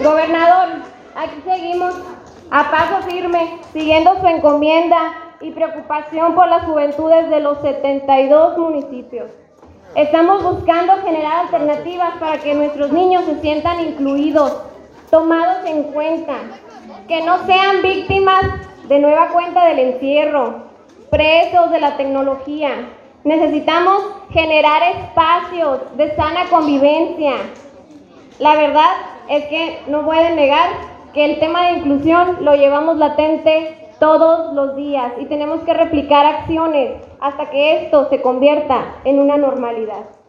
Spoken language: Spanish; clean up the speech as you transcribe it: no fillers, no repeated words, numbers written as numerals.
Gobernador, aquí seguimos a paso firme, siguiendo su encomienda y preocupación por las juventudes de los 72 municipios. Estamos buscando generar alternativas para que nuestros niños se sientan incluidos, tomados en cuenta, que no sean víctimas de nueva cuenta del encierro, presos de la tecnología. Necesitamos generar espacios de sana convivencia. La verdad es que no pueden negar que el tema de inclusión lo llevamos latente todos los días y tenemos que replicar acciones hasta que esto se convierta en una normalidad.